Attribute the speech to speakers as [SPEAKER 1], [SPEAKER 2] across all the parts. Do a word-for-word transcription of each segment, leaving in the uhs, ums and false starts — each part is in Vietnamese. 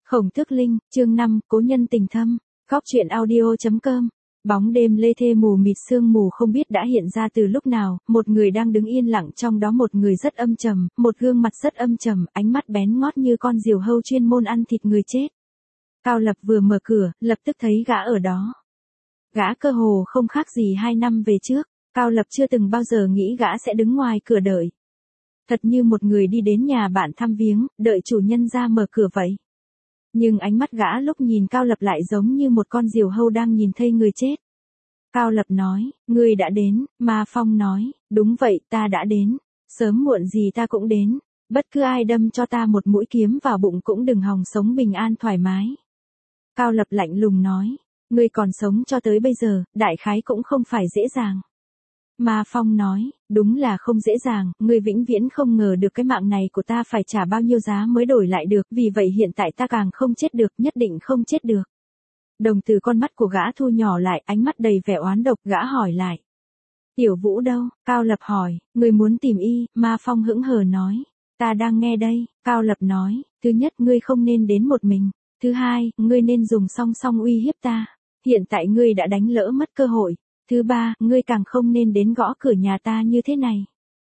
[SPEAKER 1] Khổng Tước Linh, chương năm, Cố nhân tình thâm. Góc truyện audio chấm com. Bóng đêm lê thê mù mịt, sương mù không biết đã hiện ra từ lúc nào, một người đang đứng yên lặng, trong đó một người rất âm trầm, một gương mặt rất âm trầm, ánh mắt bén ngót như con diều hâu chuyên môn ăn thịt người chết. Cao Lập vừa mở cửa, lập tức thấy gã ở đó. Gã cơ hồ không khác gì hai năm về trước, Cao Lập chưa từng bao giờ nghĩ gã sẽ đứng ngoài cửa đợi. Thật như một người đi đến nhà bạn thăm viếng, đợi chủ nhân ra mở cửa vậy. Nhưng ánh mắt gã lúc nhìn Cao Lập lại giống như một con diều hâu đang nhìn thấy người chết. Cao Lập nói, ngươi đã đến, Ma Phong nói, đúng vậy, ta đã đến, sớm muộn gì ta cũng đến, bất cứ ai đâm cho ta một mũi kiếm vào bụng cũng đừng hòng sống bình an thoải mái. Cao Lập lạnh lùng nói, ngươi còn sống cho tới bây giờ, đại khái cũng không phải dễ dàng. Ma Phong nói, đúng là không dễ dàng, ngươi vĩnh viễn không ngờ được cái mạng này của ta phải trả bao nhiêu giá mới đổi lại được, vì vậy hiện tại ta càng không chết được, nhất định không chết được. Đồng từ con mắt của gã thu nhỏ lại, ánh mắt đầy vẻ oán độc, gã hỏi lại. Tiểu Vũ đâu? Cao Lập hỏi, ngươi muốn tìm y, Ma Phong hững hờ nói. Ta đang nghe đây, Cao Lập nói, thứ nhất ngươi không nên đến một mình, thứ hai, ngươi nên dùng song song uy hiếp ta, hiện tại ngươi đã đánh lỡ mất cơ hội. Thứ ba, ngươi càng không nên đến gõ cửa nhà ta như thế này.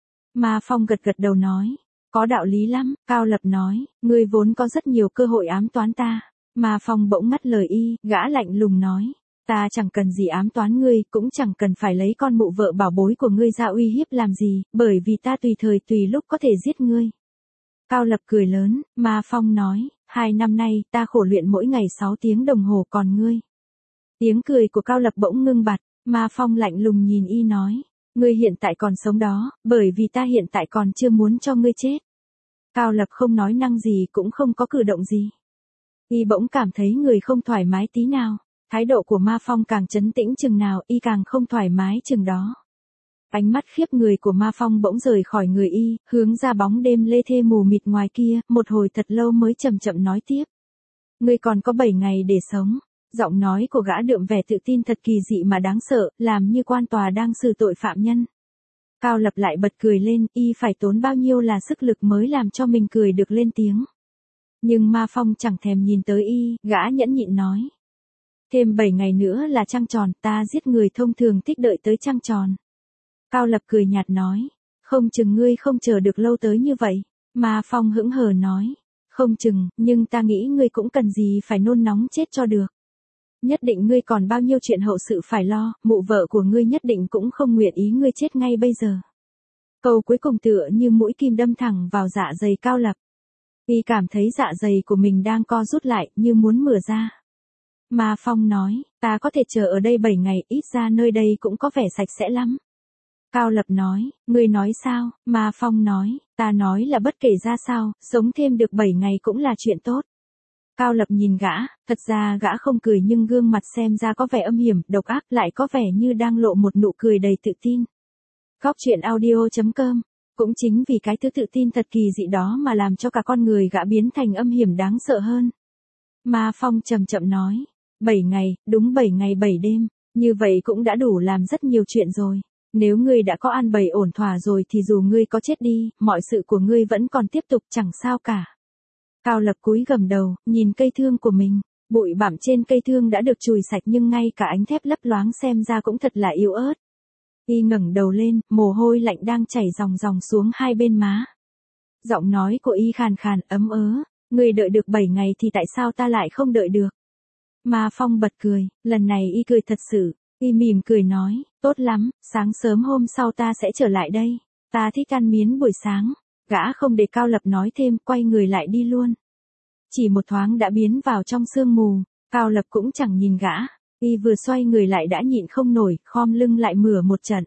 [SPEAKER 1] Ma Phong gật gật đầu nói, có đạo lý lắm, Cao Lập nói, ngươi vốn có rất nhiều cơ hội ám toán ta. Ma Phong bỗng ngắt lời y, gã lạnh lùng nói, ta chẳng cần gì ám toán ngươi, cũng chẳng cần phải lấy con mụ vợ bảo bối của ngươi ra uy hiếp làm gì, bởi vì ta tùy thời tùy lúc có thể giết ngươi. Cao Lập cười lớn, Ma Phong nói, hai năm nay, ta khổ luyện mỗi ngày sáu tiếng đồng hồ, còn ngươi. Tiếng cười của Cao Lập bỗng ngưng bặt. Ma Phong lạnh lùng nhìn y nói, ngươi hiện tại còn sống đó, bởi vì ta hiện tại còn chưa muốn cho ngươi chết. Cao Lập không nói năng gì, cũng không có cử động gì. Y bỗng cảm thấy người không thoải mái tí nào, thái độ của Ma Phong càng trấn tĩnh chừng nào, y càng không thoải mái chừng đó. Ánh mắt khiếp người của Ma Phong bỗng rời khỏi người y, hướng ra bóng đêm lê thê mù mịt ngoài kia, một hồi thật lâu mới chậm chậm nói tiếp. Ngươi còn có bảy ngày để sống. Giọng nói của gã đượm vẻ tự tin thật kỳ dị mà đáng sợ, làm như quan tòa đang xử tội phạm nhân. Cao Lập lại bật cười lên, y phải tốn bao nhiêu là sức lực mới làm cho mình cười được lên tiếng. Nhưng Ma Phong chẳng thèm nhìn tới y, gã nhẫn nhịn nói. Thêm bảy ngày nữa là trăng tròn, ta giết người thông thường thích đợi tới trăng tròn. Cao Lập cười nhạt nói, không chừng ngươi không chờ được lâu tới như vậy. Ma Phong hững hờ nói, không chừng, nhưng ta nghĩ ngươi cũng cần gì phải nôn nóng chết cho được. Nhất định ngươi còn bao nhiêu chuyện hậu sự phải lo, mụ vợ của ngươi nhất định cũng không nguyện ý ngươi chết ngay bây giờ. Câu cuối cùng tựa như mũi kim đâm thẳng vào dạ dày Cao Lập. Y cảm thấy dạ dày của mình đang co rút lại, như muốn mửa ra. Ma Phong nói, ta có thể chờ ở đây bảy ngày, ít ra nơi đây cũng có vẻ sạch sẽ lắm. Cao Lập nói, ngươi nói sao? Ma Phong nói, ta nói là bất kể ra sao, sống thêm được bảy ngày cũng là chuyện tốt. Cao Lập nhìn gã, thật ra gã không cười nhưng gương mặt xem ra có vẻ âm hiểm, độc ác, lại có vẻ như đang lộ một nụ cười đầy tự tin. Góc truyện audio chấm com. Cũng chính vì cái thứ tự tin thật kỳ dị đó mà làm cho cả con người gã biến thành âm hiểm đáng sợ hơn. Ma Phong chậm chậm nói, bảy ngày, đúng bảy ngày bảy đêm, như vậy cũng đã đủ làm rất nhiều chuyện rồi. Nếu ngươi đã có an bày ổn thỏa rồi thì dù ngươi có chết đi, mọi sự của ngươi vẫn còn tiếp tục chẳng sao cả. Cao Lập cúi gằm đầu, nhìn cây thương của mình, bụi bặm trên cây thương đã được chùi sạch nhưng ngay cả ánh thép lấp loáng xem ra cũng thật là yếu ớt. Y ngẩng đầu lên, mồ hôi lạnh đang chảy ròng ròng xuống hai bên má. Giọng nói của y khàn khàn, ấm ớ, ngươi đợi được bảy ngày thì tại sao ta lại không đợi được? Ma Phong bật cười, lần này y cười thật sự, y mỉm cười nói, tốt lắm, sáng sớm hôm sau ta sẽ trở lại đây, ta thích ăn miến buổi sáng. Gã không để Cao Lập nói thêm, quay người lại đi luôn. Chỉ một thoáng đã biến vào trong sương mù, Cao Lập cũng chẳng nhìn gã, y vừa xoay người lại đã nhịn không nổi, khom lưng lại mửa một trận.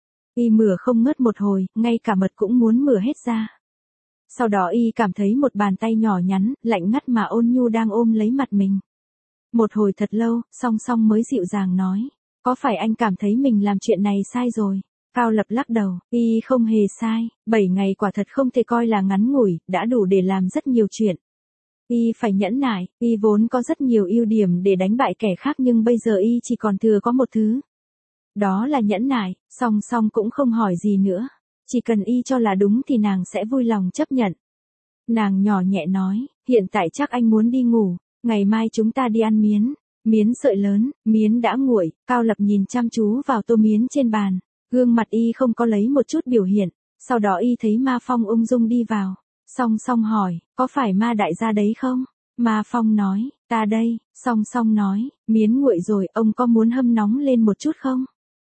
[SPEAKER 1] Y mửa không ngớt một hồi, ngay cả mật cũng muốn mửa hết ra. Sau đó y cảm thấy một bàn tay nhỏ nhắn, lạnh ngắt mà ôn nhu đang ôm lấy mặt mình. Một hồi thật lâu, song song mới dịu dàng nói, có phải anh cảm thấy mình làm chuyện này sai rồi? Cao Lập lắc đầu, y không hề sai, bảy ngày quả thật không thể coi là ngắn ngủi, đã đủ để làm rất nhiều chuyện. Y phải nhẫn nại, y vốn có rất nhiều ưu điểm để đánh bại kẻ khác nhưng bây giờ y chỉ còn thừa có một thứ. Đó là nhẫn nại, song song cũng không hỏi gì nữa. Chỉ cần y cho là đúng thì nàng sẽ vui lòng chấp nhận. Nàng nhỏ nhẹ nói, hiện tại chắc anh muốn đi ngủ, Ngày mai chúng ta đi ăn miến. Miến sợi lớn, miến đã nguội, Cao Lập nhìn chăm chú vào tô miến trên bàn. Gương mặt y không có lấy một chút biểu hiện. Sau đó y thấy Ma Phong ung dung đi vào. Song Song hỏi, có phải Ma đại gia đấy không? Ma Phong nói, ta đây. Song Song nói, miến nguội rồi, ông có muốn hâm nóng lên một chút không?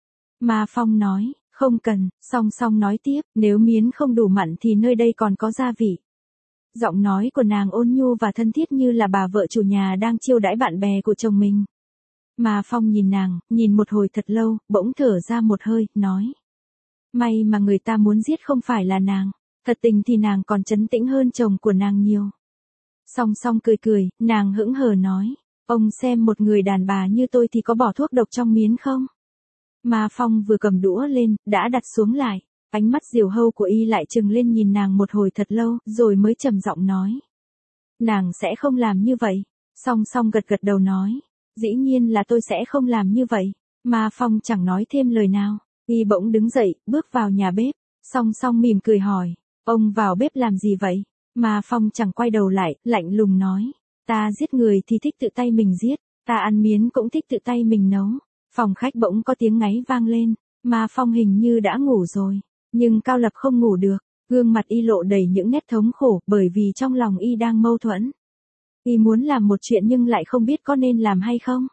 [SPEAKER 1] Ma Phong nói, không cần. Song Song nói tiếp, nếu miến không đủ mặn thì nơi đây còn có gia vị. Giọng nói của nàng ôn nhu và thân thiết như là bà vợ chủ nhà đang chiêu đãi bạn bè của chồng mình. Ma Phong nhìn nàng, nhìn một hồi thật lâu, bỗng thở ra một hơi, nói. May mà người ta muốn giết không phải là nàng. Thật tình thì nàng còn trấn tĩnh hơn chồng của nàng nhiều. Song Song cười cười, nàng hững hờ nói. Ông xem một người đàn bà như tôi thì có bỏ thuốc độc trong miến không? Ma Phong vừa cầm đũa lên, đã đặt xuống lại. Ánh mắt diều hâu của y lại trừng lên nhìn nàng một hồi thật lâu, rồi mới trầm giọng nói. Nàng sẽ không làm như vậy. Song Song gật gật đầu nói. Dĩ nhiên là tôi sẽ không làm như vậy. Ma Phong chẳng nói thêm lời nào. Y bỗng đứng dậy, bước vào nhà bếp. Song Song mỉm cười hỏi. Ông vào bếp làm gì vậy? Ma Phong chẳng quay đầu lại, lạnh lùng nói. Ta giết người thì thích tự tay mình giết. Ta ăn miến cũng thích tự tay mình nấu. Phòng khách bỗng có tiếng ngáy vang lên. Ma Phong hình như đã ngủ rồi. Nhưng Cao Lập không ngủ được. Gương mặt y lộ đầy những nét thống khổ bởi vì trong lòng y đang mâu thuẫn. Y muốn làm một chuyện nhưng lại không biết có nên làm hay không.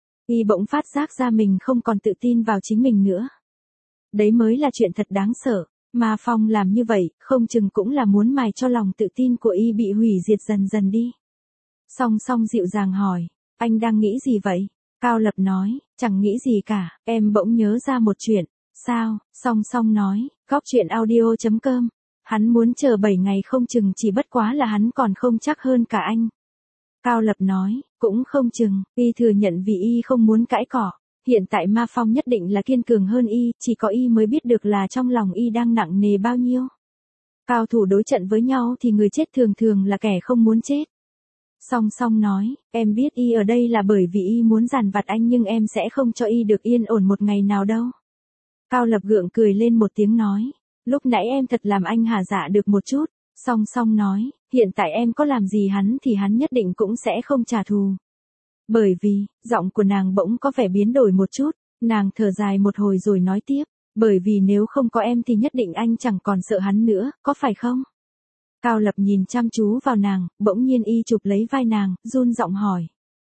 [SPEAKER 1] Y bỗng phát giác ra mình không còn tự tin vào chính mình nữa. Đấy mới là chuyện thật đáng sợ. Ma Phong làm như vậy, không chừng cũng là muốn mài cho lòng tự tin của y bị hủy diệt dần dần đi. Song Song dịu dàng hỏi, anh đang nghĩ gì vậy? Cao Lập nói, chẳng nghĩ gì cả, em bỗng nhớ ra một chuyện. Sao? Song Song nói, góc truyện audio chấm com. Hắn muốn chờ bảy ngày không chừng chỉ bất quá là hắn còn không chắc hơn cả anh. Cao Lập nói, cũng không chừng, y thừa nhận vì y không muốn cãi cỏ. Hiện tại Ma Phong nhất định là kiên cường hơn y, chỉ có y mới biết được là trong lòng y đang nặng nề bao nhiêu. Cao thủ đối trận với nhau thì người chết thường thường là kẻ không muốn chết. Song Song nói, em biết y ở đây là bởi vì y muốn dằn vặt anh nhưng em sẽ không cho y được yên ổn một ngày nào đâu. Cao Lập gượng cười lên một tiếng nói, lúc nãy em thật làm anh hả dạ được một chút. Song Song nói, hiện tại em có làm gì hắn thì hắn nhất định cũng sẽ không trả thù. Bởi vì, giọng của nàng bỗng có vẻ biến đổi một chút, nàng thở dài một hồi rồi nói tiếp, bởi vì nếu không có em thì nhất định anh chẳng còn sợ hắn nữa, có phải không? Cao Lập nhìn chăm chú vào nàng, bỗng nhiên y chụp lấy vai nàng, run giọng hỏi.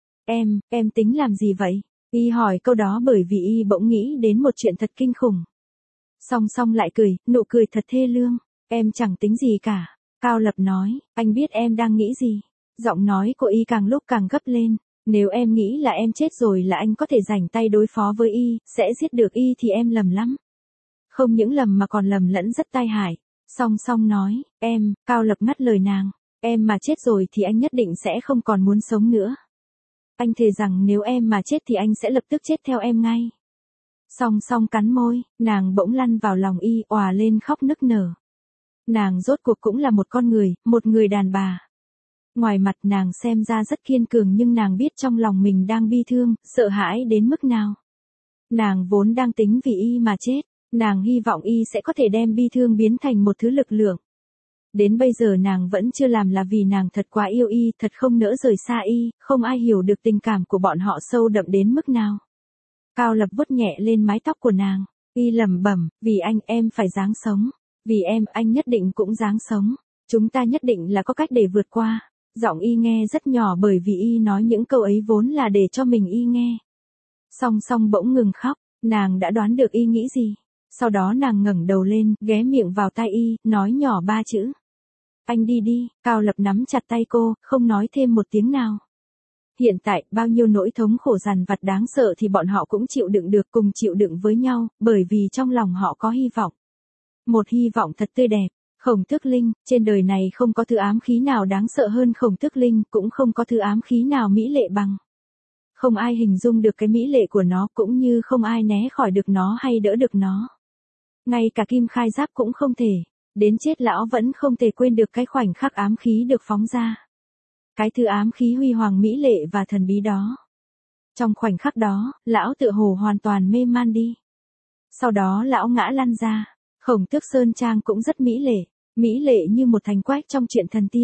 [SPEAKER 1] Em, em tính làm gì vậy? Y hỏi câu đó bởi vì y bỗng nghĩ đến một chuyện thật kinh khủng. Song Song lại cười, nụ cười thật thê lương, em chẳng tính gì cả. Cao Lập nói, anh biết em đang nghĩ gì. Giọng nói của y càng lúc càng gấp lên. Nếu em nghĩ là em chết rồi là anh có thể rảnh tay đối phó với y, sẽ giết được y thì em lầm lắm. Không những lầm mà còn lầm lẫn rất tai hại. Song Song nói, em, Cao Lập ngắt lời nàng, em mà chết rồi thì anh nhất định sẽ không còn muốn sống nữa. Anh thề rằng nếu em mà chết thì anh sẽ lập tức chết theo em ngay. Song Song cắn môi, nàng bỗng lăn vào lòng y, òa lên khóc nức nở. Nàng rốt cuộc cũng là một con người, một người đàn bà. Ngoài mặt nàng xem ra rất kiên cường nhưng nàng biết trong lòng mình đang bi thương, sợ hãi đến mức nào. Nàng vốn đang tính vì y mà chết, nàng hy vọng y sẽ có thể đem bi thương biến thành một thứ lực lượng. Đến bây giờ nàng vẫn chưa làm là vì nàng thật quá yêu y, thật không nỡ rời xa y, không ai hiểu được tình cảm của bọn họ sâu đậm đến mức nào. Cao Lập vuốt nhẹ lên mái tóc của nàng, y lẩm bẩm, vì anh em phải ráng sống, vì em anh nhất định cũng ráng sống, chúng ta nhất định là có cách để vượt qua. Giọng y nghe rất nhỏ bởi vì y nói những câu ấy vốn là để cho mình y nghe. Song Song bỗng ngừng khóc, nàng đã đoán được y nghĩ gì. Sau đó nàng ngẩng đầu lên, ghé miệng vào tai y, nói nhỏ ba chữ. Anh đi đi. Cao Lập nắm chặt tay cô, không nói thêm một tiếng nào. Hiện tại, bao nhiêu nỗi thống khổ dằn vặt đáng sợ thì bọn họ cũng chịu đựng được, cùng chịu đựng với nhau, bởi vì trong lòng họ có hy vọng. Một hy vọng thật tươi đẹp. Khổng Tước Linh, trên đời này không có thứ ám khí nào đáng sợ hơn Khổng Tước Linh, cũng không có thứ ám khí nào mỹ lệ bằng. Không ai hình dung được cái mỹ lệ của nó, cũng như không ai né khỏi được nó hay đỡ được nó. Ngay cả Kim Khai Giáp cũng không thể, đến chết lão vẫn không thể quên được cái khoảnh khắc ám khí được phóng ra. Cái thứ ám khí huy hoàng mỹ lệ và thần bí đó. Trong khoảnh khắc đó, lão tựa hồ hoàn toàn mê man đi. Sau đó lão ngã lăn ra. Khổng Tước Sơn Trang cũng rất mỹ lệ, mỹ lệ như một thành quách trong truyện thần tiên,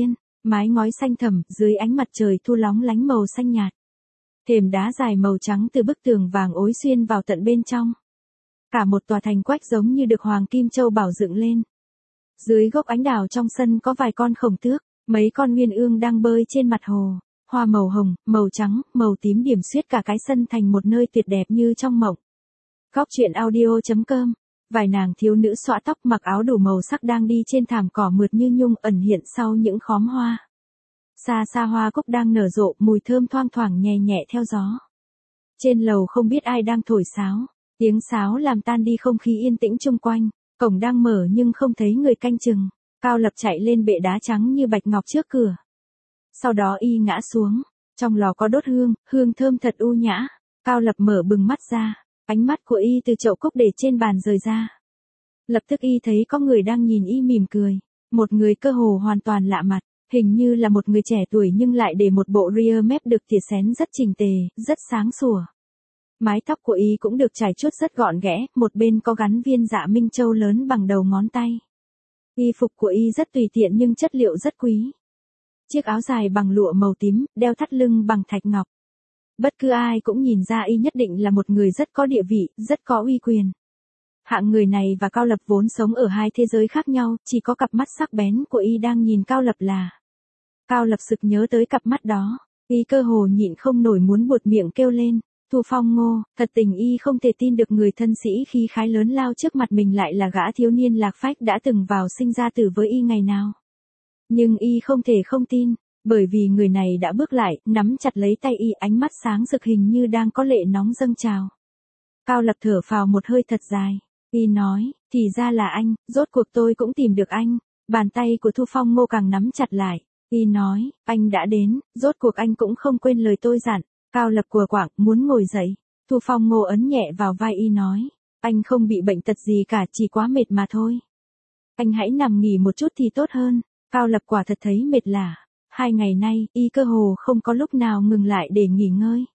[SPEAKER 1] Mái ngói xanh thẳm, dưới ánh mặt trời thu lóng lánh màu xanh nhạt. Thềm đá dài màu trắng từ bức tường vàng ối xuyên vào tận bên trong. Cả một tòa thành quách giống như được Hoàng Kim Châu Bảo dựng lên. Dưới gốc ánh đào trong sân có vài con khổng tước, mấy con nguyên ương đang bơi trên mặt hồ. Hoa màu hồng, màu trắng, màu tím điểm xuyết cả cái sân thành một nơi tuyệt đẹp như trong mộng. Góc truyện audio chấm com. Vài nàng thiếu nữ xõa tóc mặc áo đủ màu sắc đang đi trên thảm cỏ mượt như nhung ẩn hiện sau những khóm hoa. Xa xa hoa cúc đang nở rộ, mùi thơm thoang thoảng nhẹ nhẹ theo gió. Trên lầu không biết ai đang thổi sáo. Tiếng sáo làm tan đi không khí yên tĩnh chung quanh. Cổng đang mở nhưng không thấy người canh chừng. Cao Lập chạy lên bệ đá trắng như bạch ngọc trước cửa. Sau đó y ngã xuống. Trong lò có đốt hương, hương thơm thật u nhã. Cao Lập mở bừng mắt ra. Ánh mắt của y từ chậu cúc để trên bàn rời ra. Lập tức y thấy có người đang nhìn y mỉm cười. Một người cơ hồ hoàn toàn lạ mặt. Hình như là một người trẻ tuổi nhưng lại để một bộ ria mép được tỉa xén rất chỉnh tề, rất sáng sủa. Mái tóc của y cũng được trải chuốt rất gọn ghẽ, một bên có gắn viên dạ minh châu lớn bằng đầu ngón tay. Y phục của y rất tùy tiện nhưng chất liệu rất quý. Chiếc áo dài bằng lụa màu tím, đeo thắt lưng bằng thạch ngọc. Bất cứ ai cũng nhìn ra y nhất định là một người rất có địa vị, rất có uy quyền. Hạng người này và Cao Lập vốn sống ở hai thế giới khác nhau, chỉ có cặp mắt sắc bén của y đang nhìn Cao Lập là. Cao Lập sực nhớ tới cặp mắt đó, y cơ hồ nhịn không nổi muốn buột miệng kêu lên, Thu Phong Ngô, thật tình y không thể tin được người thân sĩ khí khái lớn lao trước mặt mình lại là gã thiếu niên lạc phách đã từng vào sinh ra tử với y ngày nào. Nhưng y không thể không tin, bởi vì người này đã bước lại, nắm chặt lấy tay y, ánh mắt sáng rực hình như đang có lệ nóng dâng trào. Cao Lập thở phào một hơi thật dài. Y nói, thì ra là anh, rốt cuộc tôi cũng tìm được anh. Bàn tay của Thu Phong Ngô càng nắm chặt lại. Y nói, anh đã đến, rốt cuộc anh cũng không quên lời tôi dặn. Cao Lập của quạng, muốn ngồi dậy. Thu Phong Ngô ấn nhẹ vào vai y nói, anh không bị bệnh tật gì cả, chỉ quá mệt mà thôi. Anh hãy nằm nghỉ một chút thì tốt hơn. Cao Lập quả thật thấy mệt lả. Hai ngày nay, y cơ hồ không có lúc nào ngừng lại để nghỉ ngơi.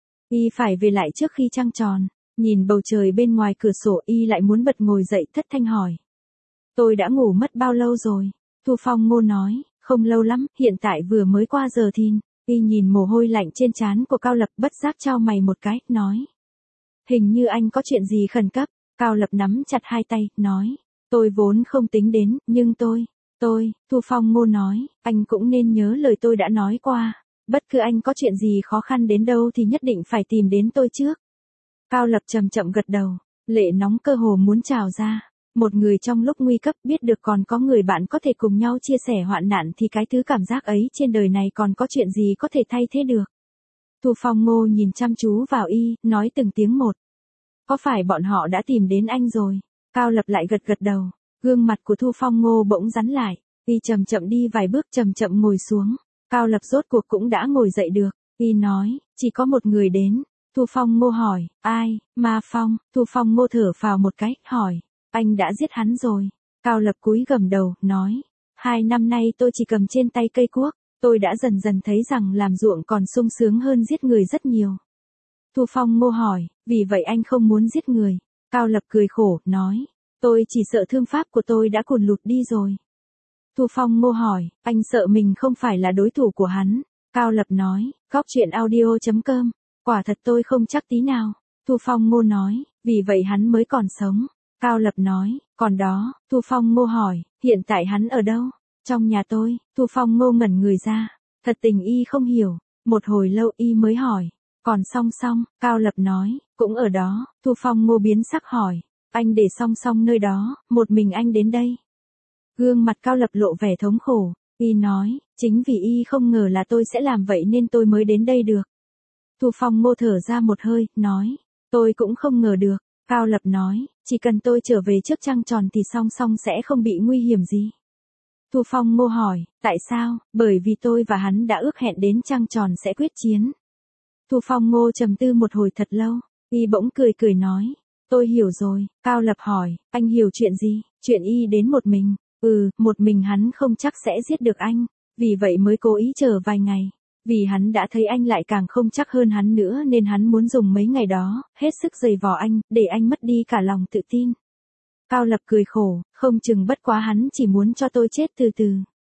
[SPEAKER 1] Y phải về lại trước khi trăng tròn. Nhìn bầu trời bên ngoài cửa sổ y lại muốn bật ngồi dậy thất thanh hỏi. Tôi đã ngủ mất bao lâu rồi? Thu Phong Ngô nói, không lâu lắm, hiện tại vừa mới qua giờ thìn. Y nhìn mồ hôi lạnh trên trán của Cao Lập bất giác chau mày một cái, nói. Hình như anh có chuyện gì khẩn cấp. Cao Lập nắm chặt hai tay, nói. Tôi vốn không tính đến, nhưng tôi, tôi, Thu Phong Ngô nói, anh cũng nên nhớ lời tôi đã nói qua. Bất cứ anh có chuyện gì khó khăn đến đâu thì nhất định phải tìm đến tôi trước. Cao Lập chậm chậm gật đầu, lệ nóng cơ hồ muốn trào ra. Một người trong lúc nguy cấp biết được còn có người bạn có thể cùng nhau chia sẻ hoạn nạn thì cái thứ cảm giác ấy trên đời này còn có chuyện gì có thể thay thế được. Thu Phong Ngô nhìn chăm chú vào y, nói từng tiếng một. Có phải bọn họ đã tìm đến anh rồi? Cao Lập lại gật gật đầu, gương mặt của Thu Phong Ngô bỗng rắn lại, y chậm chậm đi vài bước chậm chậm ngồi xuống. Cao Lập rốt cuộc cũng đã ngồi dậy được, y nói, chỉ có một người đến. Thu Phong Ngô hỏi, ai? Ma Phong. Thu Phong Ngô thở phào một cái, hỏi, anh đã giết hắn rồi. Cao Lập cúi gằm đầu, nói, hai năm nay tôi chỉ cầm trên tay cây cuốc, tôi đã dần dần thấy rằng làm ruộng còn sung sướng hơn giết người rất nhiều. Thu Phong Ngô hỏi, vì vậy anh không muốn giết người. Cao Lập cười khổ, nói, tôi chỉ sợ thương pháp của tôi đã cùn lụt đi rồi. Thu Phong Ngô hỏi, anh sợ mình không phải là đối thủ của hắn. Cao Lập nói, góc truyện audio chấm com. Quả thật tôi không chắc tí nào. Thu Phong Ngô nói, vì vậy hắn mới còn sống. Cao Lập nói, còn đó, Thu Phong Ngô hỏi, hiện tại hắn ở đâu? Trong nhà tôi. Thu Phong Ngô ngẩn người ra. Thật tình y không hiểu. Một hồi lâu y mới hỏi, còn Song Song? Cao Lập nói, cũng ở đó. Thu Phong Ngô biến sắc hỏi, anh để Song Song nơi đó, một mình anh đến đây. Gương mặt Cao Lập lộ vẻ thống khổ. Y nói, chính vì y không ngờ là tôi sẽ làm vậy nên tôi mới đến đây được. Thu Phong Ngô thở ra một hơi, nói, tôi cũng không ngờ được. Cao Lập nói, chỉ cần tôi trở về trước trăng tròn thì Song Song sẽ không bị nguy hiểm gì. Thu Phong Ngô hỏi, tại sao? Bởi vì tôi và hắn đã ước hẹn đến trăng tròn sẽ quyết chiến. Thu Phong Ngô trầm tư một hồi thật lâu, y bỗng cười cười nói, tôi hiểu rồi. Cao Lập hỏi, anh hiểu chuyện gì? Chuyện y đến một mình. Ừ, một mình hắn không chắc sẽ giết được anh, vì vậy mới cố ý chờ vài ngày. Vì hắn đã thấy anh lại càng không chắc hơn hắn nữa nên hắn muốn dùng mấy ngày đó, hết sức giày vò anh, để anh mất đi cả lòng tự tin. Cao Lập cười khổ, không chừng bất quá hắn chỉ muốn cho tôi chết từ từ.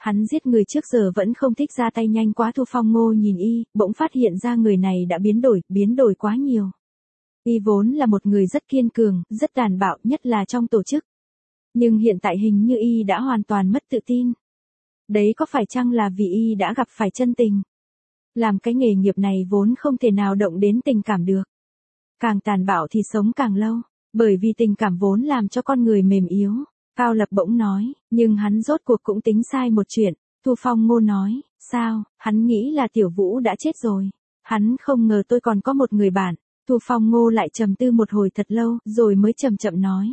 [SPEAKER 1] Hắn giết người trước giờ vẫn không thích ra tay nhanh quá. Thu Phong Ngô nhìn y, bỗng phát hiện ra người này đã biến đổi, biến đổi quá nhiều. Y vốn là một người rất kiên cường, rất tàn bạo, nhất là trong tổ chức. Nhưng hiện tại hình như y đã hoàn toàn mất tự tin. Đấy có phải chăng là vì y đã gặp phải chân tình? Làm cái nghề nghiệp này vốn không thể nào động đến tình cảm được. Càng tàn bạo thì sống càng lâu, bởi vì tình cảm vốn làm cho con người mềm yếu. Cao Lập bỗng nói, nhưng hắn rốt cuộc cũng tính sai một chuyện. Thu Phong Ngô nói, sao, hắn nghĩ là Tiểu Vũ đã chết rồi. Hắn không ngờ tôi còn có một người bạn. Thu Phong Ngô lại trầm tư một hồi thật lâu, rồi mới chậm chậm nói.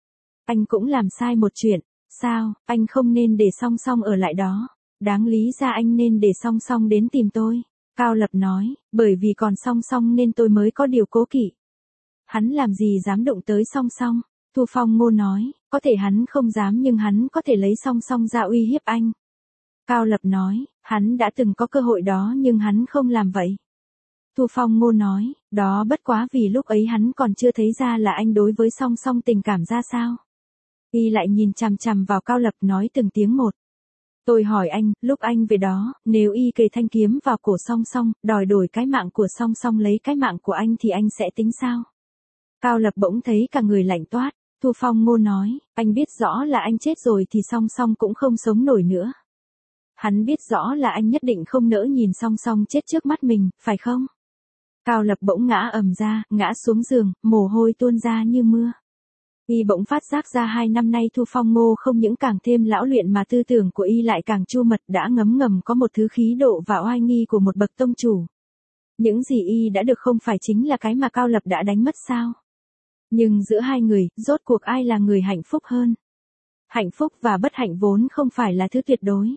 [SPEAKER 1] Anh cũng làm sai một chuyện, sao, anh không nên để Song Song ở lại đó. Đáng lý ra anh nên để Song Song đến tìm tôi. Cao Lập nói, bởi vì còn Song Song nên tôi mới có điều cố kỵ. Hắn làm gì dám đụng tới Song Song? Thu Phong Ngô nói, có thể hắn không dám nhưng hắn có thể lấy Song Song ra uy hiếp anh. Cao Lập nói, hắn đã từng có cơ hội đó nhưng hắn không làm vậy. Thu Phong Ngô nói, đó bất quá vì lúc ấy hắn còn chưa thấy ra là anh đối với Song Song tình cảm ra sao. Y lại nhìn chằm chằm vào Cao Lập nói từng tiếng một. Tôi hỏi anh, lúc anh về đó, nếu y kề thanh kiếm vào cổ Song Song, đòi đổi cái mạng của Song Song lấy cái mạng của anh thì anh sẽ tính sao? Cao Lập bỗng thấy cả người lạnh toát. Thu Phong Ngô nói, anh biết rõ là anh chết rồi thì Song Song cũng không sống nổi nữa. Hắn biết rõ là anh nhất định không nỡ nhìn Song Song chết trước mắt mình, phải không? Cao Lập bỗng ngã ầm ra, ngã xuống giường, mồ hôi tuôn ra như mưa. Y bỗng phát giác ra hai năm nay Thu Phong Ngô không những càng thêm lão luyện mà tư tưởng của y lại càng chu mật, đã ngấm ngầm có một thứ khí độ và oai nghi của một bậc tông chủ. Những gì y đã được không phải chính là cái mà Cao Lập đã đánh mất sao? Nhưng giữa hai người, rốt cuộc ai là người hạnh phúc hơn? Hạnh phúc và bất hạnh vốn không phải là thứ tuyệt đối.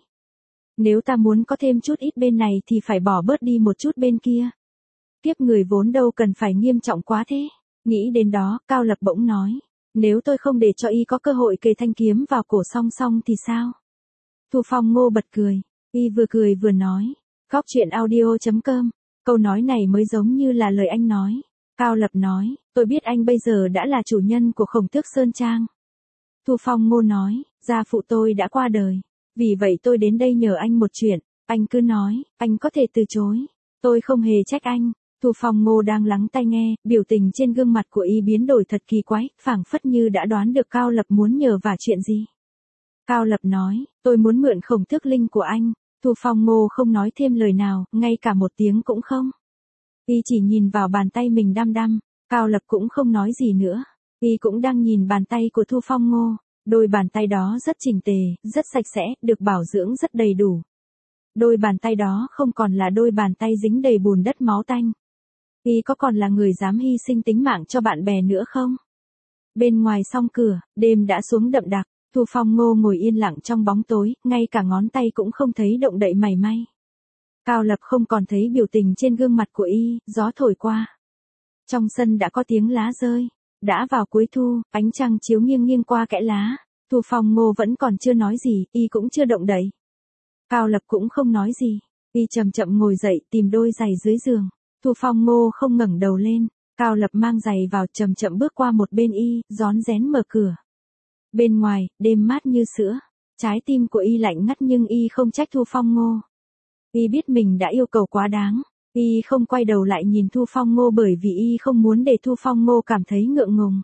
[SPEAKER 1] Nếu ta muốn có thêm chút ít bên này thì phải bỏ bớt đi một chút bên kia. Kiếp người vốn đâu cần phải nghiêm trọng quá thế. Nghĩ đến đó, Cao Lập bỗng nói. Nếu tôi không để cho y có cơ hội kề thanh kiếm vào cổ Song Song thì sao? Thu Phong Ngô bật cười. Y vừa cười vừa nói. Góc truyện audio chấm com. Câu nói này mới giống như là lời anh nói. Cao Lập nói, tôi biết anh bây giờ đã là chủ nhân của Khổng Tước Sơn Trang. Thu Phong Ngô nói, gia phụ tôi đã qua đời. Vì vậy tôi đến đây nhờ anh một chuyện. Anh cứ nói, anh có thể từ chối. Tôi không hề trách anh. Thu Phong Ngô đang lắng tai nghe, biểu tình trên gương mặt của y biến đổi thật kỳ quái, phảng phất như đã đoán được Cao Lập muốn nhờ vả chuyện gì. Cao Lập nói, tôi muốn mượn Khổng Tước Linh của anh. Thu Phong Ngô không nói thêm lời nào, ngay cả một tiếng cũng không. Y chỉ nhìn vào bàn tay mình đăm đăm, Cao Lập cũng không nói gì nữa. Y cũng đang nhìn bàn tay của Thu Phong Ngô, đôi bàn tay đó rất chỉnh tề, rất sạch sẽ, được bảo dưỡng rất đầy đủ. Đôi bàn tay đó không còn là đôi bàn tay dính đầy bùn đất máu tanh. Y có còn là người dám hy sinh tính mạng cho bạn bè nữa không? Bên ngoài song cửa, đêm đã xuống đậm đặc, Thu Phong Ngô ngồi yên lặng trong bóng tối, ngay cả ngón tay cũng không thấy động đậy mảy may. Cao Lập không còn thấy biểu tình trên gương mặt của y, gió thổi qua. Trong sân đã có tiếng lá rơi. Đã vào cuối thu, ánh trăng chiếu nghiêng nghiêng qua kẽ lá. Thu Phong Ngô vẫn còn chưa nói gì, y cũng chưa động đậy. Cao Lập cũng không nói gì. Y chậm chậm ngồi dậy tìm đôi giày dưới giường. Thu Phong Ngô không ngẩng đầu lên. Cao Lập mang giày vào chậm chậm bước qua một bên y, rón rén mở cửa. Bên ngoài, đêm mát như sữa. Trái tim của y lạnh ngắt nhưng y không trách Thu Phong Ngô. Y biết mình đã yêu cầu quá đáng. Y không quay đầu lại nhìn Thu Phong Ngô bởi vì y không muốn để Thu Phong Ngô cảm thấy ngượng ngùng.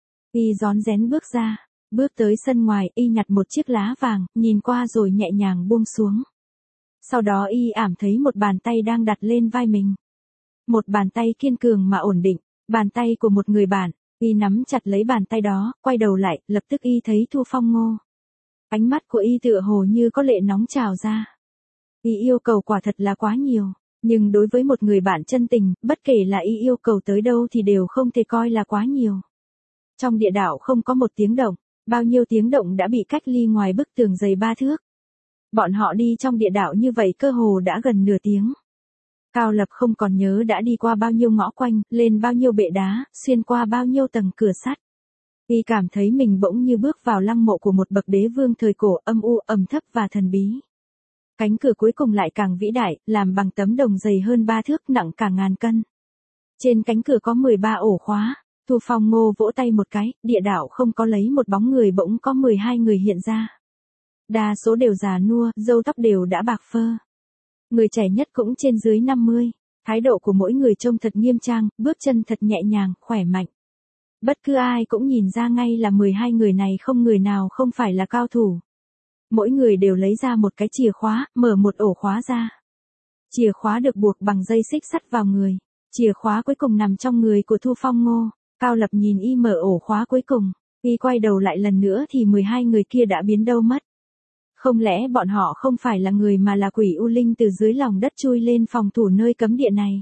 [SPEAKER 1] Y rón rén bước ra, bước tới sân ngoài, y nhặt một chiếc lá vàng, nhìn qua rồi nhẹ nhàng buông xuống. Sau đó y ảm thấy một bàn tay đang đặt lên vai mình. Một bàn tay kiên cường mà ổn định, bàn tay của một người bạn. Y nắm chặt lấy bàn tay đó, quay đầu lại, lập tức y thấy Thu Phong Ngô. Ánh mắt của y tựa hồ như có lệ nóng trào ra. Y yêu cầu quả thật là quá nhiều, nhưng đối với một người bạn chân tình, bất kể là y yêu cầu tới đâu thì đều không thể coi là quá nhiều. Trong địa đạo không có một tiếng động, bao nhiêu tiếng động đã bị cách ly ngoài bức tường dày ba thước. Bọn họ đi trong địa đạo như vậy cơ hồ đã gần nửa tiếng. Cao Lập không còn nhớ đã đi qua bao nhiêu ngõ quanh, lên bao nhiêu bệ đá, xuyên qua bao nhiêu tầng cửa sắt. Y cảm thấy mình bỗng như bước vào lăng mộ của một bậc đế vương thời cổ, âm u, ẩm thấp và thần bí. Cánh cửa cuối cùng lại càng vĩ đại, làm bằng tấm đồng dày hơn ba thước, nặng cả ngàn cân. Trên cánh cửa có mười ba ổ khóa. Thu Phong Ngô vỗ tay một cái, địa đạo không có lấy một bóng người bỗng có mười hai người hiện ra. Đa số đều già nua, râu tóc đều đã bạc phơ. Người trẻ nhất cũng trên dưới năm mươi. Thái độ của mỗi người trông thật nghiêm trang, bước chân thật nhẹ nhàng, khỏe mạnh. Bất cứ ai cũng nhìn ra ngay là mười hai người này không người nào không phải là cao thủ. Mỗi người đều lấy ra một cái chìa khóa, mở một ổ khóa ra. Chìa khóa được buộc bằng dây xích sắt vào người. Chìa khóa cuối cùng nằm trong người của Thu Phong Ngô. Cao Lập nhìn y mở ổ khóa cuối cùng. Y quay đầu lại lần nữa thì mười hai người kia đã biến đâu mất. Không lẽ bọn họ không phải là người mà là quỷ u linh từ dưới lòng đất chui lên phòng thủ nơi cấm địa này.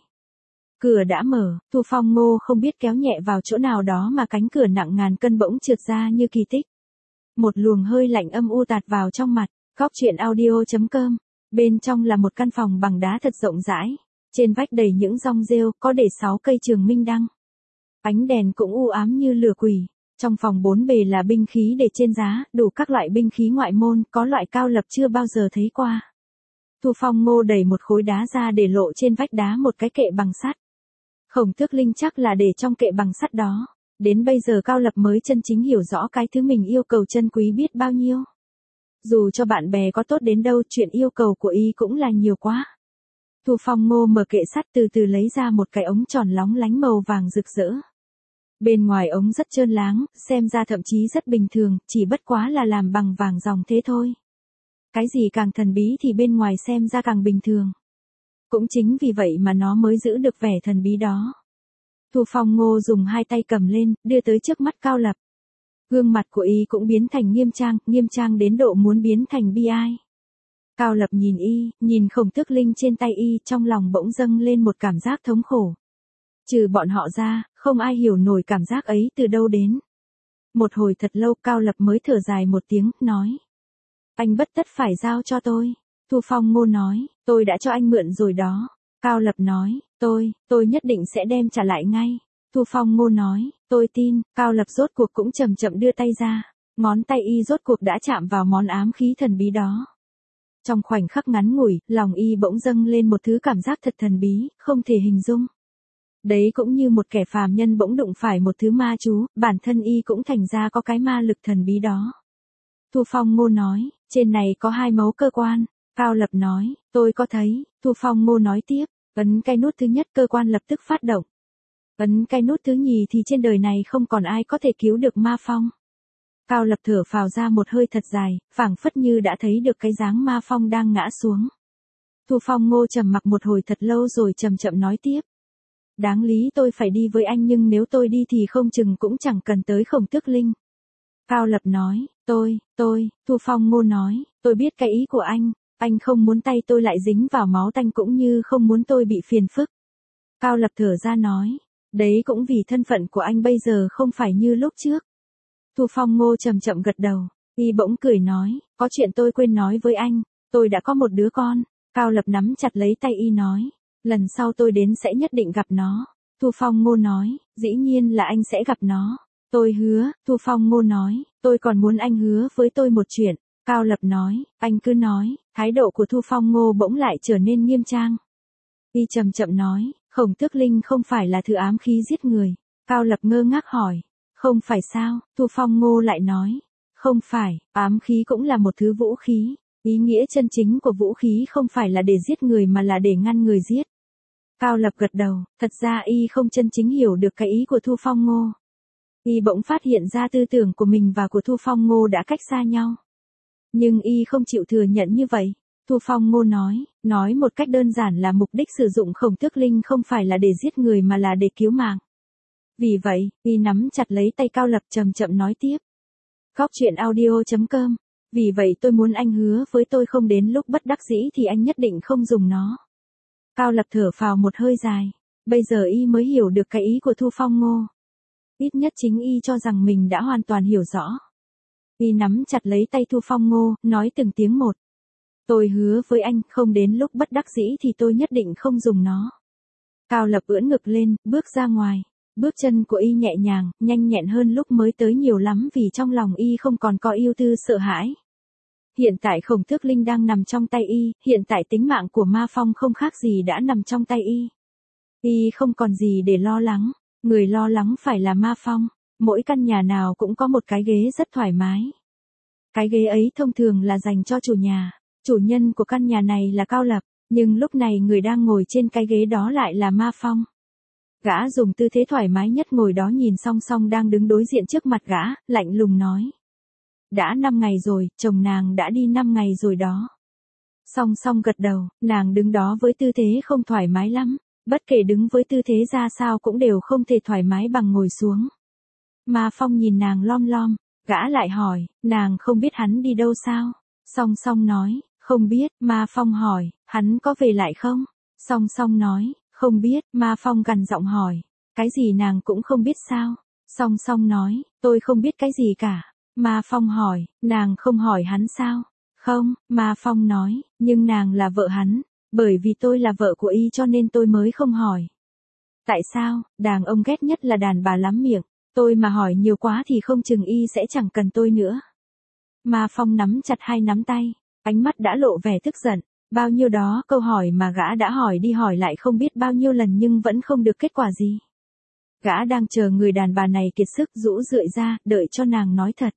[SPEAKER 1] Cửa đã mở, Thu Phong Ngô không biết kéo nhẹ vào chỗ nào đó mà cánh cửa nặng ngàn cân bỗng trượt ra như kỳ tích. Một luồng hơi lạnh âm u tạt vào trong mặt. Góc truyện audio chấm com. Bên trong là một căn phòng bằng đá thật rộng rãi. Trên vách đầy những rong rêu, có để sáu cây trường minh đăng. Ánh đèn cũng u ám như lửa quỷ. Trong phòng bốn bề là binh khí để trên giá, đủ các loại binh khí ngoại môn, có loại Cao Lập chưa bao giờ thấy qua. Thu Phong Ngô đẩy một khối đá ra để lộ trên vách đá một cái kệ bằng sắt. Khổng Tước Linh chắc là để trong kệ bằng sắt đó. Đến bây giờ Cao Lập mới chân chính hiểu rõ cái thứ mình yêu cầu chân quý biết bao nhiêu. Dù cho bạn bè có tốt đến đâu, chuyện yêu cầu của y cũng là nhiều quá. Thu Phong Ngô mở kệ sắt từ từ lấy ra một cái ống tròn lóng lánh màu vàng rực rỡ. Bên ngoài ống rất trơn láng, xem ra thậm chí rất bình thường, chỉ bất quá là làm bằng vàng ròng thế thôi. Cái gì càng thần bí thì bên ngoài xem ra càng bình thường. Cũng chính vì vậy mà nó mới giữ được vẻ thần bí đó. Thu Phong Ngô dùng hai tay cầm lên, đưa tới trước mắt Cao Lập. Gương mặt của y cũng biến thành nghiêm trang, nghiêm trang đến độ muốn biến thành bi ai. Cao Lập nhìn y, nhìn Khổng Tước Linh trên tay y, trong lòng bỗng dâng lên một cảm giác thống khổ. Trừ bọn họ ra, không ai hiểu nổi cảm giác ấy từ đâu đến. Một hồi thật lâu Cao Lập mới thở dài một tiếng, nói. Anh bất tất phải giao cho tôi. Thu Phong Ngô nói, tôi đã cho anh mượn rồi đó. Cao Lập nói, tôi, tôi nhất định sẽ đem trả lại ngay. Thu Phong Ngô nói, tôi tin. Cao Lập rốt cuộc cũng chậm chậm đưa tay ra. Ngón tay y rốt cuộc đã chạm vào món ám khí thần bí đó. Trong khoảnh khắc ngắn ngủi, lòng y bỗng dâng lên một thứ cảm giác thật thần bí, không thể hình dung. Đấy cũng như một kẻ phàm nhân bỗng đụng phải một thứ ma chú, bản thân y cũng thành ra có cái ma lực thần bí đó. Thu Phong Ngô nói, trên này có hai mấu cơ quan. Cao Lập nói, tôi có thấy. Thu Phong Ngô nói tiếp, ấn cái nút thứ nhất cơ quan lập tức phát động. Ấn cái nút thứ nhì thì trên đời này không còn ai có thể cứu được ma phong. Cao Lập thở phào ra một hơi thật dài, phảng phất như đã thấy được cái dáng ma phong đang ngã xuống. Thu Phong Ngô trầm mặc một hồi thật lâu rồi chậm chậm nói tiếp. Đáng lý tôi phải đi với anh nhưng nếu tôi đi thì không chừng cũng chẳng cần tới Khổng Tước Linh. Cao Lập nói, tôi, tôi, Thu Phong Ngô nói, tôi biết cái ý của anh, anh không muốn tay tôi lại dính vào máu tanh cũng như không muốn tôi bị phiền phức. Cao Lập thở ra nói, đấy cũng vì thân phận của anh bây giờ không phải như lúc trước. Thu Phong Ngô chậm chậm gật đầu, y bỗng cười nói, có chuyện tôi quên nói với anh, tôi đã có một đứa con. Cao Lập nắm chặt lấy tay y nói, lần sau tôi đến sẽ nhất định gặp nó. Thu Phong Ngô nói, dĩ nhiên là anh sẽ gặp nó. Tôi hứa. Thu Phong Ngô nói, tôi còn muốn anh hứa với tôi một chuyện. Cao Lập nói, anh cứ nói. Thái độ của Thu Phong Ngô bỗng lại trở nên nghiêm trang. Y chậm chậm nói, Khổng Tước Linh không phải là thứ ám khí giết người. Cao Lập ngơ ngác hỏi, không phải sao? Thu Phong Ngô lại nói, không phải, ám khí cũng là một thứ vũ khí. Ý nghĩa chân chính của vũ khí không phải là để giết người mà là để ngăn người giết. Cao Lập gật đầu, thật ra y không chân chính hiểu được cái ý của Thu Phong Ngô. Y bỗng phát hiện ra tư tưởng của mình và của Thu Phong Ngô đã cách xa nhau. Nhưng y không chịu thừa nhận như vậy. Thu Phong Ngô nói, nói một cách đơn giản là mục đích sử dụng Khổng Tước Linh không phải là để giết người mà là để cứu mạng. Vì vậy, y nắm chặt lấy tay Cao Lập chậm chậm nói tiếp. Góc truyện audio chấm com. Vì vậy tôi muốn anh hứa với tôi không đến lúc bất đắc dĩ thì anh nhất định không dùng nó. Cao Lập thở phào một hơi dài. Bây giờ y mới hiểu được cái ý của Thu Phong Ngô. Ít nhất chính y cho rằng mình đã hoàn toàn hiểu rõ. Y nắm chặt lấy tay Thu Phong Ngô, nói từng tiếng một. Tôi hứa với anh, không đến lúc bất đắc dĩ thì tôi nhất định không dùng nó. Cao Lập ưỡn ngực lên, bước ra ngoài. Bước chân của y nhẹ nhàng, nhanh nhẹn hơn lúc mới tới nhiều lắm vì trong lòng y không còn có ưu tư sợ hãi. Hiện tại Khổng Tước Linh đang nằm trong tay y, hiện tại tính mạng của Ma Phong không khác gì đã nằm trong tay y. Y không còn gì để lo lắng, người lo lắng phải là Ma Phong. Mỗi căn nhà nào cũng có một cái ghế rất thoải mái. Cái ghế ấy thông thường là dành cho chủ nhà, chủ nhân của căn nhà này là Cao Lập, nhưng lúc này người đang ngồi trên cái ghế đó lại là Ma Phong. Gã dùng tư thế thoải mái nhất ngồi đó nhìn Song Song đang đứng đối diện trước mặt gã, lạnh lùng nói. Đã năm ngày rồi, chồng nàng đã đi năm ngày rồi đó. Song Song gật đầu, nàng đứng đó với tư thế không thoải mái lắm, bất kể đứng với tư thế ra sao cũng đều không thể thoải mái bằng ngồi xuống. Ma Phong nhìn nàng lom lom, gã lại hỏi, nàng không biết hắn đi đâu sao? Song Song nói, không biết. Ma Phong hỏi, hắn có về lại không? Song Song nói, không biết. Ma Phong gằn giọng hỏi, cái gì nàng cũng không biết sao? Song Song nói, tôi không biết cái gì cả. Ma Phong hỏi, nàng không hỏi hắn sao? Không. Ma Phong nói, nhưng nàng là vợ hắn, bởi vì tôi là vợ của y cho nên tôi mới không hỏi. Tại sao? Đàn ông ghét nhất là đàn bà lắm miệng, tôi mà hỏi nhiều quá thì không chừng y sẽ chẳng cần tôi nữa. Ma Phong nắm chặt hai nắm tay, ánh mắt đã lộ vẻ tức giận, bao nhiêu đó câu hỏi mà gã đã hỏi đi hỏi lại không biết bao nhiêu lần nhưng vẫn không được kết quả gì. Gã đang chờ người đàn bà này kiệt sức rũ rượi ra, đợi cho nàng nói thật.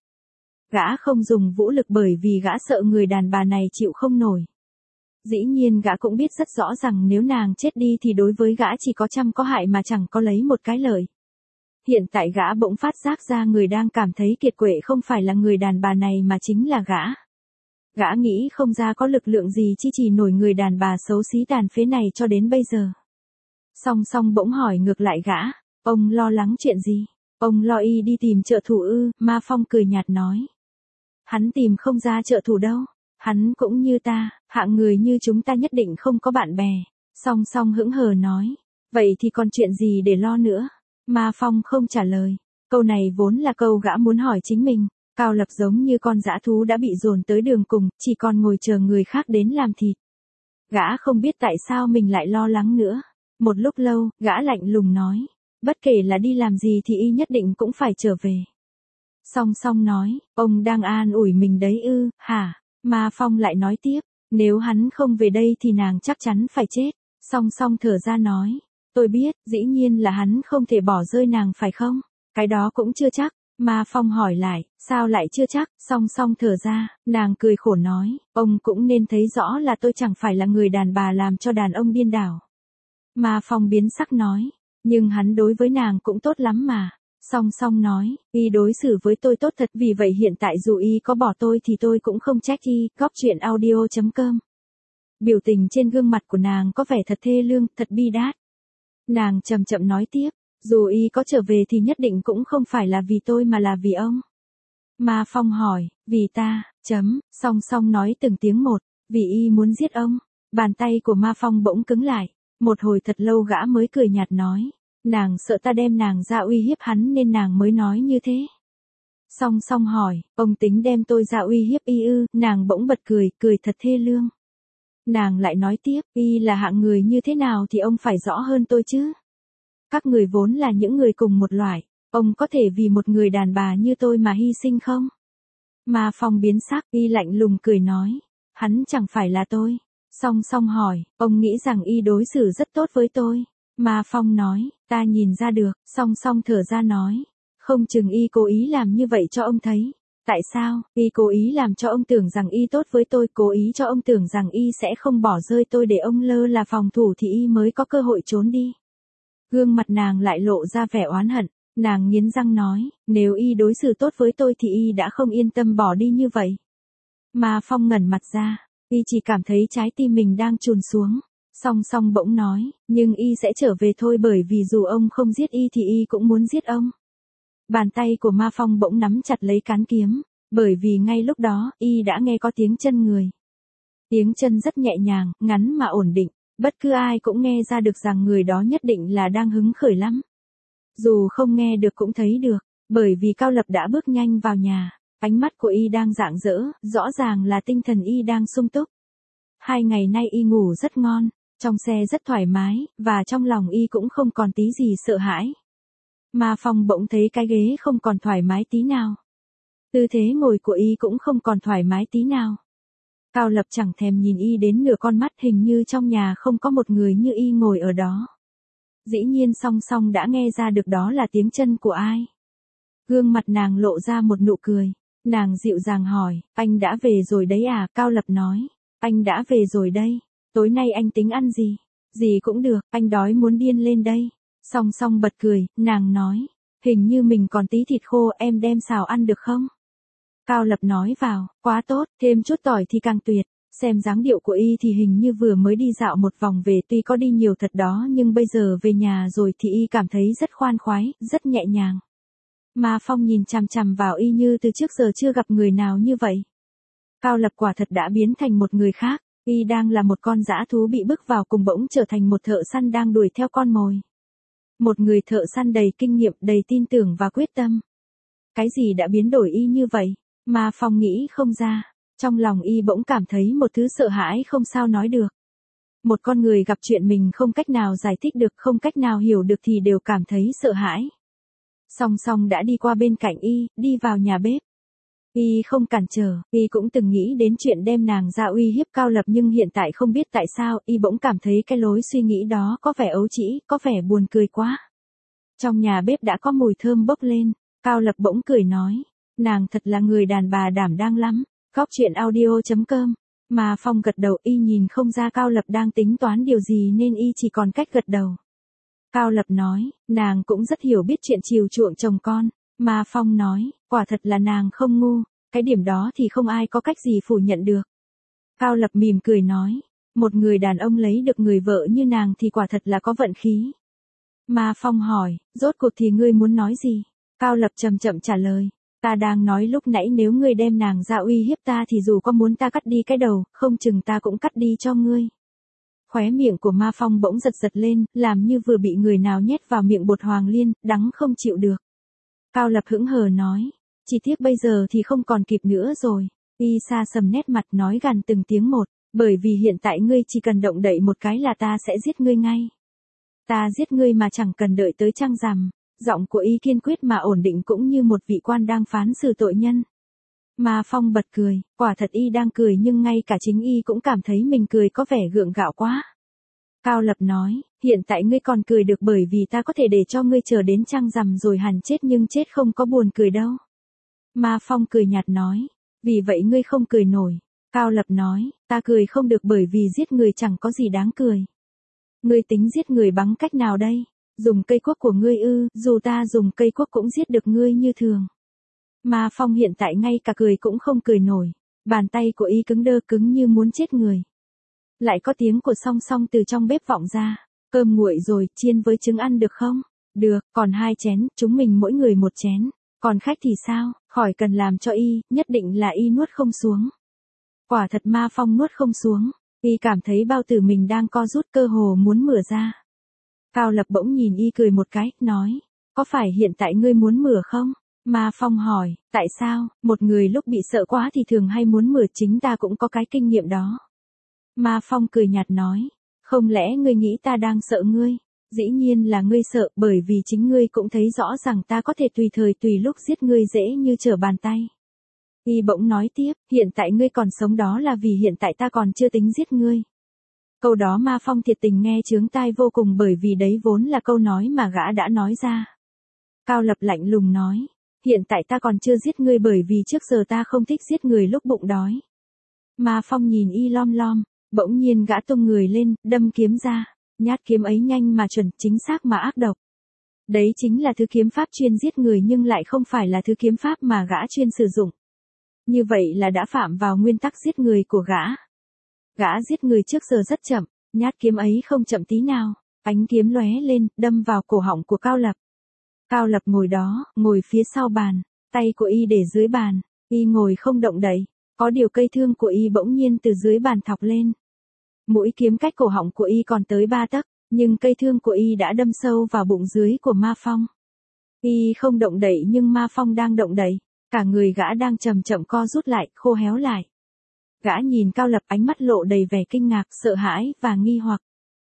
[SPEAKER 1] Gã không dùng vũ lực bởi vì gã sợ người đàn bà này chịu không nổi. Dĩ nhiên gã cũng biết rất rõ rằng nếu nàng chết đi thì đối với gã chỉ có trăm có hại mà chẳng có lấy một cái lợi. Hiện tại gã bỗng phát giác ra người đang cảm thấy kiệt quệ không phải là người đàn bà này mà chính là gã. Gã nghĩ không ra có lực lượng gì chi trì nổi người đàn bà xấu xí tàn phế này cho đến bây giờ. Song Song bỗng hỏi ngược lại gã, ông lo lắng chuyện gì? Ông lo y đi tìm trợ thủ ư? Ma Phong cười nhạt nói. Hắn tìm không ra trợ thủ đâu. Hắn cũng như ta, hạng người như chúng ta nhất định không có bạn bè. Song Song hững hờ nói. Vậy thì còn chuyện gì để lo nữa? Ma Phong không trả lời. Câu này vốn là câu gã muốn hỏi chính mình. Cao Lập giống như con dã thú đã bị dồn tới đường cùng, chỉ còn ngồi chờ người khác đến làm thịt. Gã không biết tại sao mình lại lo lắng nữa. Một lúc lâu, gã lạnh lùng nói. Bất kể là đi làm gì thì y nhất định cũng phải trở về. Song Song nói, ông đang an ủi mình đấy ư, hả? Ma Phong lại nói tiếp, nếu hắn không về đây thì nàng chắc chắn phải chết. Song Song thở ra nói, tôi biết, dĩ nhiên là hắn không thể bỏ rơi nàng phải không? Cái đó cũng chưa chắc. Ma Phong hỏi lại, sao lại chưa chắc? Song Song thở ra, nàng cười khổ nói, ông cũng nên thấy rõ là tôi chẳng phải là người đàn bà làm cho đàn ông điên đảo. Ma Phong biến sắc nói, nhưng hắn đối với nàng cũng tốt lắm mà. Song Song nói, y đối xử với tôi tốt thật, vì vậy hiện tại dù y có bỏ tôi thì tôi cũng không trách y. Góc truyện audio chấm com. Biểu tình trên gương mặt của nàng có vẻ thật thê lương, thật bi đát. Nàng chậm chậm nói tiếp, dù y có trở về thì nhất định cũng không phải là vì tôi mà là vì ông. Ma Phong hỏi, vì ta, chấm, Song Song nói từng tiếng một, vì y muốn giết ông. Bàn tay của Ma Phong bỗng cứng lại, một hồi thật lâu gã mới cười nhạt nói, nàng sợ ta đem nàng ra uy hiếp hắn nên nàng mới nói như thế. Song Song hỏi, ông tính đem tôi ra uy hiếp y ư? Nàng bỗng bật cười, cười thật thê lương. Nàng lại nói tiếp, y là hạng người như thế nào thì ông phải rõ hơn tôi chứ. Các người vốn là những người cùng một loại, ông có thể vì một người đàn bà như tôi mà hy sinh không? Ma Phong biến sắc, y lạnh lùng cười nói, hắn chẳng phải là tôi. Song Song hỏi, ông nghĩ rằng y đối xử rất tốt với tôi. Ma Phong nói, ta nhìn ra được. Song Song thở ra nói, không chừng y cố ý làm như vậy cho ông thấy. Tại sao? Y cố ý làm cho ông tưởng rằng y tốt với tôi, cố ý cho ông tưởng rằng y sẽ không bỏ rơi tôi để ông lơ là phòng thủ thì y mới có cơ hội trốn đi. Gương mặt nàng lại lộ ra vẻ oán hận, nàng nghiến răng nói, nếu y đối xử tốt với tôi thì y đã không yên tâm bỏ đi như vậy. Ma Phong ngẩn mặt ra, y chỉ cảm thấy trái tim mình đang trùn xuống. Song Song bỗng nói, nhưng y sẽ trở về thôi, bởi vì dù ông không giết y thì y cũng muốn giết ông. Bàn tay của Ma Phong bỗng nắm chặt lấy cán kiếm, bởi vì ngay lúc đó, y đã nghe có tiếng chân người. Tiếng chân rất nhẹ nhàng, ngắn mà ổn định, bất cứ ai cũng nghe ra được rằng người đó nhất định là đang hứng khởi lắm. Dù không nghe được cũng thấy được, bởi vì Cao Lập đã bước nhanh vào nhà, ánh mắt của y đang rạng rỡ, rõ ràng là tinh thần y đang sung túc. Hai ngày nay y ngủ rất ngon, trong xe rất thoải mái, và trong lòng y cũng không còn tí gì sợ hãi. Ma Phong bỗng thấy cái ghế không còn thoải mái tí nào. Tư thế ngồi của y cũng không còn thoải mái tí nào. Cao Lập chẳng thèm nhìn y đến nửa con mắt, hình như trong nhà không có một người như y ngồi ở đó. Dĩ nhiên Song Song đã nghe ra được đó là tiếng chân của ai. Gương mặt nàng lộ ra một nụ cười. Nàng dịu dàng hỏi, anh đã về rồi đấy à? Cao Lập nói, anh đã về rồi đây. Tối nay anh tính ăn gì? Gì cũng được, anh đói muốn điên lên đây. Song Song bật cười, nàng nói, hình như mình còn tí thịt khô, em đem xào ăn được không? Cao Lập nói vào, quá tốt, thêm chút tỏi thì càng tuyệt. Xem dáng điệu của y thì hình như vừa mới đi dạo một vòng về, tuy có đi nhiều thật đó nhưng bây giờ về nhà rồi thì y cảm thấy rất khoan khoái, rất nhẹ nhàng. Ma Phong nhìn chằm chằm vào y như từ trước giờ chưa gặp người nào như vậy. Cao Lập quả thật đã biến thành một người khác, y đang là một con dã thú bị bức vào cùng bỗng trở thành một thợ săn đang đuổi theo con mồi. Một người thợ săn đầy kinh nghiệm, đầy tin tưởng và quyết tâm. Cái gì đã biến đổi y như vậy? Ma Phong nghĩ không ra. Trong lòng y bỗng cảm thấy một thứ sợ hãi không sao nói được. Một con người gặp chuyện mình không cách nào giải thích được, không cách nào hiểu được thì đều cảm thấy sợ hãi. Song Song đã đi qua bên cạnh y, đi vào nhà bếp. Y không cản trở, y cũng từng nghĩ đến chuyện đem nàng ra uy hiếp Cao Lập nhưng hiện tại không biết tại sao y bỗng cảm thấy cái lối suy nghĩ đó có vẻ ấu trĩ, có vẻ buồn cười quá. Trong nhà bếp đã có mùi thơm bốc lên, Cao Lập bỗng cười nói, nàng thật là người đàn bà đảm đang lắm. Góc chuyện audio chấm com. Mà Phong gật đầu, y nhìn không ra Cao Lập đang tính toán điều gì nên y chỉ còn cách gật đầu. Cao Lập nói, nàng cũng rất hiểu biết chuyện chiều chuộng chồng con. Mà Phong nói, quả thật là nàng không ngu, cái điểm đó thì không ai có cách gì phủ nhận được. Cao Lập mỉm cười nói, một người đàn ông lấy được người vợ như nàng thì quả thật là có vận khí. Mà Phong hỏi, rốt cuộc thì ngươi muốn nói gì? Cao Lập chậm chậm trả lời. Ta đang nói lúc nãy nếu ngươi đem nàng ra uy hiếp ta thì dù có muốn ta cắt đi cái đầu, không chừng ta cũng cắt đi cho ngươi. Khóe miệng của Ma Phong bỗng giật giật lên, làm như vừa bị người nào nhét vào miệng bột hoàng liên, đắng không chịu được. Cao Lập hững hờ nói, chỉ tiếc bây giờ thì không còn kịp nữa rồi. Y Sa sầm nét mặt nói gằn từng tiếng một, bởi vì hiện tại ngươi chỉ cần động đậy một cái là ta sẽ giết ngươi ngay. Ta giết ngươi mà chẳng cần đợi tới trăng rằm. Giọng của y kiên quyết mà ổn định cũng như một vị quan đang phán xử tội nhân. Ma Phong bật cười, quả thật y đang cười nhưng ngay cả chính y cũng cảm thấy mình cười có vẻ gượng gạo quá. Cao Lập nói, hiện tại ngươi còn cười được bởi vì ta có thể để cho ngươi chờ đến trăng rằm rồi hẳn chết nhưng chết không có buồn cười đâu. Ma Phong cười nhạt nói, vì vậy ngươi không cười nổi. Cao Lập nói, ta cười không được bởi vì giết người chẳng có gì đáng cười. Ngươi tính giết người bằng cách nào đây? Dùng cây cuốc của ngươi ư? Dù ta dùng cây cuốc cũng giết được ngươi như thường. Ma Phong hiện tại ngay cả cười cũng không cười nổi. Bàn tay của y cứng đơ cứng như muốn chết người. Lại có tiếng của Song Song từ trong bếp vọng ra. Cơm nguội rồi, chiên với trứng ăn được không? Được, còn hai chén, chúng mình mỗi người một chén. Còn khách thì sao? Khỏi cần làm cho y, nhất định là y nuốt không xuống. Quả thật Ma Phong nuốt không xuống. Y cảm thấy bao tử mình đang co rút cơ hồ muốn mửa ra. Cao Lập bỗng nhìn y cười một cái, nói, có phải hiện tại ngươi muốn mửa không? Ma Phong hỏi, tại sao? Một người lúc bị sợ quá thì thường hay muốn mửa, chính ta cũng có cái kinh nghiệm đó. Ma Phong cười nhạt nói, không lẽ ngươi nghĩ ta đang sợ ngươi? Dĩ nhiên là ngươi sợ, bởi vì chính ngươi cũng thấy rõ rằng ta có thể tùy thời tùy lúc giết ngươi dễ như trở bàn tay. Y bỗng nói tiếp, hiện tại ngươi còn sống đó là vì hiện tại ta còn chưa tính giết ngươi. Câu đó Ma Phong thiệt tình nghe chướng tai vô cùng bởi vì đấy vốn là câu nói mà gã đã nói ra. Cao Lập lạnh lùng nói, hiện tại ta còn chưa giết ngươi bởi vì trước giờ ta không thích giết người lúc bụng đói. Ma Phong nhìn y lom lom, bỗng nhiên gã tung người lên, đâm kiếm ra, nhát kiếm ấy nhanh mà chuẩn, chính xác mà ác độc. Đấy chính là thứ kiếm pháp chuyên giết người nhưng lại không phải là thứ kiếm pháp mà gã chuyên sử dụng. Như vậy là đã phạm vào nguyên tắc giết người của gã. Gã giết người trước giờ rất chậm, nhát kiếm ấy không chậm tí nào, ánh kiếm lóe lên, đâm vào cổ họng của Cao Lập. Cao Lập ngồi đó, ngồi phía sau bàn, tay của y để dưới bàn, y ngồi không động đậy, có điều cây thương của y bỗng nhiên từ dưới bàn thọc lên. Mũi kiếm cách cổ họng của y còn tới ba tấc, nhưng cây thương của y đã đâm sâu vào bụng dưới của Ma Phong. Y không động đậy nhưng Ma Phong đang động đậy, cả người gã đang chậm chậm co rút lại, khô héo lại. Gã nhìn Cao Lập ánh mắt lộ đầy vẻ kinh ngạc, sợ hãi và nghi hoặc.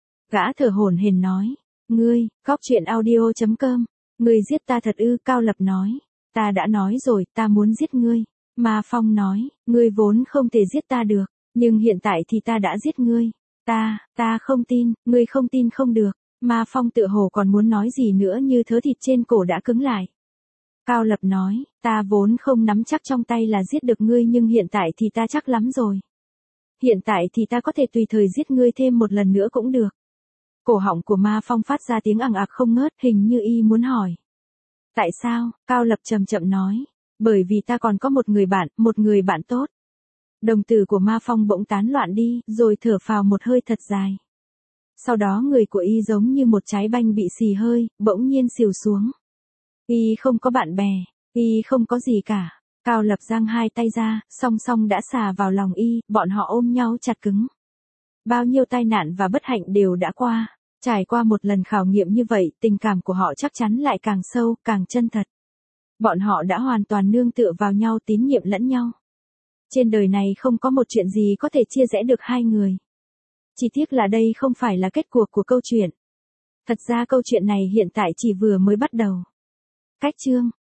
[SPEAKER 1] Gã thở hổn hển nói, ngươi, góc chuyện audio chấm com, ngươi giết ta thật ư? Cao Lập nói, ta đã nói rồi, ta muốn giết ngươi. Ma Phong nói, ngươi vốn không thể giết ta được, nhưng hiện tại thì ta đã giết ngươi. Ta, ta không tin, ngươi không tin không được. Ma Phong tựa hồ còn muốn nói gì nữa như thớ thịt trên cổ đã cứng lại. Cao Lập nói, ta vốn không nắm chắc trong tay là giết được ngươi nhưng hiện tại thì ta chắc lắm rồi. Hiện tại thì ta có thể tùy thời giết ngươi thêm một lần nữa cũng được. Cổ họng của Ma Phong phát ra tiếng ằng ặc không ngớt, hình như y muốn hỏi. Tại sao? Cao Lập chậm chậm nói. Bởi vì ta còn có một người bạn, một người bạn tốt. Đồng tử của Ma Phong bỗng tán loạn đi, rồi thở phào một hơi thật dài. Sau đó người của y giống như một trái banh bị xì hơi, bỗng nhiên xìu xuống. Y không có bạn bè, y không có gì cả. Cao Lập giang hai tay ra, song song đã xà vào lòng y, bọn họ ôm nhau chặt cứng. Bao nhiêu tai nạn và bất hạnh đều đã qua. Trải qua một lần khảo nghiệm như vậy, tình cảm của họ chắc chắn lại càng sâu, càng chân thật. Bọn họ đã hoàn toàn nương tựa vào nhau, tín nhiệm lẫn nhau. Trên đời này không có một chuyện gì có thể chia rẽ được hai người. Chỉ tiếc là đây không phải là kết cuộc của câu chuyện. Thật ra câu chuyện này hiện tại chỉ vừa mới bắt đầu. Cách chương